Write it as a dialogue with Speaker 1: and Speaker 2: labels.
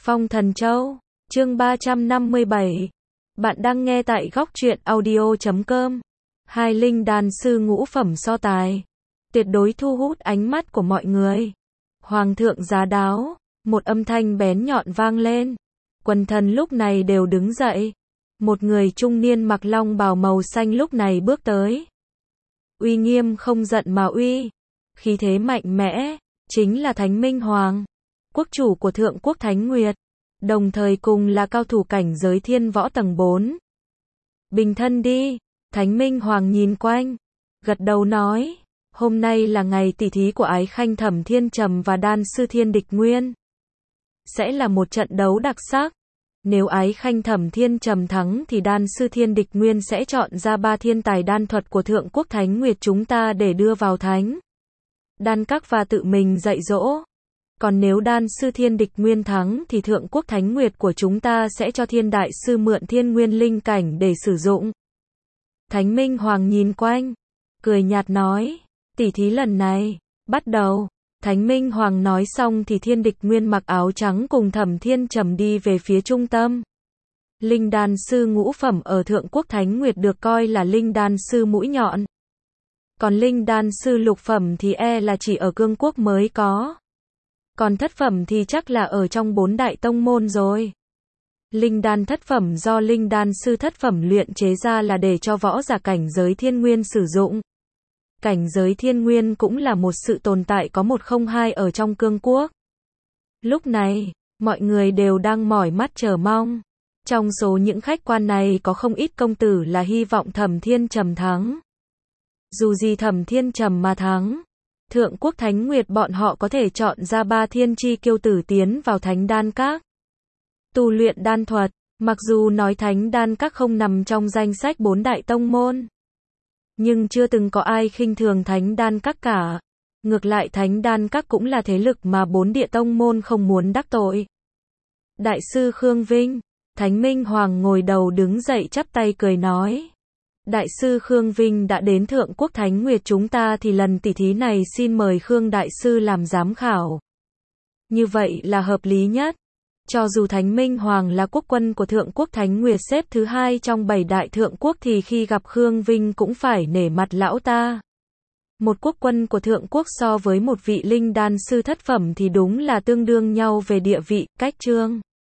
Speaker 1: Phong Thần Châu, chương 357. Bạn đang nghe tại góc truyện audio.com. Hai linh đan sư ngũ phẩm so tài, tuyệt đối thu hút ánh mắt của mọi người. Hoàng thượng giá đáo, một âm thanh bén nhọn vang lên. Quần thần lúc này đều đứng dậy. Một người trung niên mặc long bào màu xanh lúc này bước tới. Uy nghiêm không giận mà uy, khí thế mạnh mẽ, chính là Thánh Minh Hoàng, quốc chủ của Thượng Quốc Thánh Nguyệt, đồng thời cùng là cao thủ cảnh giới thiên võ tầng 4. Bình thân đi, Thánh Minh Hoàng nhìn quanh, gật đầu nói, hôm nay là ngày tỷ thí của Ái Khanh Thẩm Thiên Trầm và đan sư Thiên Địch Nguyên. Sẽ là một trận đấu đặc sắc. Nếu Ái Khanh Thẩm Thiên Trầm thắng thì đan sư Thiên Địch Nguyên sẽ chọn ra 3 thiên tài đan thuật của Thượng Quốc Thánh Nguyệt chúng ta để đưa vào thánh đan các và tự mình dạy dỗ. Còn nếu đan sư Thiên Địch Nguyên thắng thì Thượng Quốc Thánh Nguyệt của chúng ta sẽ cho Thiên Đại sư mượn Thiên Nguyên Linh Cảnh để sử dụng. Thánh Minh Hoàng nhìn quanh, cười nhạt nói, tỷ thí lần này, bắt đầu. Thánh Minh Hoàng nói xong thì Thiên Địch Nguyên mặc áo trắng cùng Thẩm Thiên Trầm đi về phía trung tâm. Linh đan sư ngũ phẩm ở Thượng Quốc Thánh Nguyệt được coi là linh đan sư mũi nhọn. Còn linh đan sư lục phẩm thì là chỉ ở cương quốc mới có. Còn thất phẩm thì chắc là ở trong 4 đại tông môn rồi. Linh đan thất phẩm do linh đan sư thất phẩm luyện chế ra là để cho võ giả cảnh giới thiên nguyên sử dụng. Cảnh giới thiên nguyên cũng là một sự tồn tại có 102 ở trong cương quốc. Lúc này, mọi người đều đang mỏi mắt chờ mong. Trong số những khách quan này có không ít công tử là hy vọng Thẩm Thiên Trầm thắng. Dù gì Thẩm Thiên Trầm mà thắng, Thượng Quốc Thánh Nguyệt bọn họ có thể chọn ra 3 thiên chi kiêu tử tiến vào thánh đan các. Tu luyện đan thuật, mặc dù nói thánh đan các không nằm trong danh sách 4 đại tông môn. Nhưng chưa từng có ai khinh thường thánh đan các cả. Ngược lại thánh đan các cũng là thế lực mà 4 địa tông môn không muốn đắc tội. Đại sư Khương Vinh, Thánh Minh Hoàng ngồi đầu đứng dậy chắp tay cười nói. Đại sư Khương Vinh đã đến Thượng Quốc Thánh Nguyệt chúng ta thì lần tỷ thí này xin mời Khương Đại sư làm giám khảo. Như vậy là hợp lý nhất. Cho dù Thánh Minh Hoàng là quốc quân của Thượng Quốc Thánh Nguyệt xếp thứ 2 trong 7 đại thượng quốc thì khi gặp Khương Vinh cũng phải nể mặt lão ta. Một quốc quân của Thượng Quốc so với một vị linh đan sư thất phẩm thì đúng là tương đương nhau về địa vị, cách chương.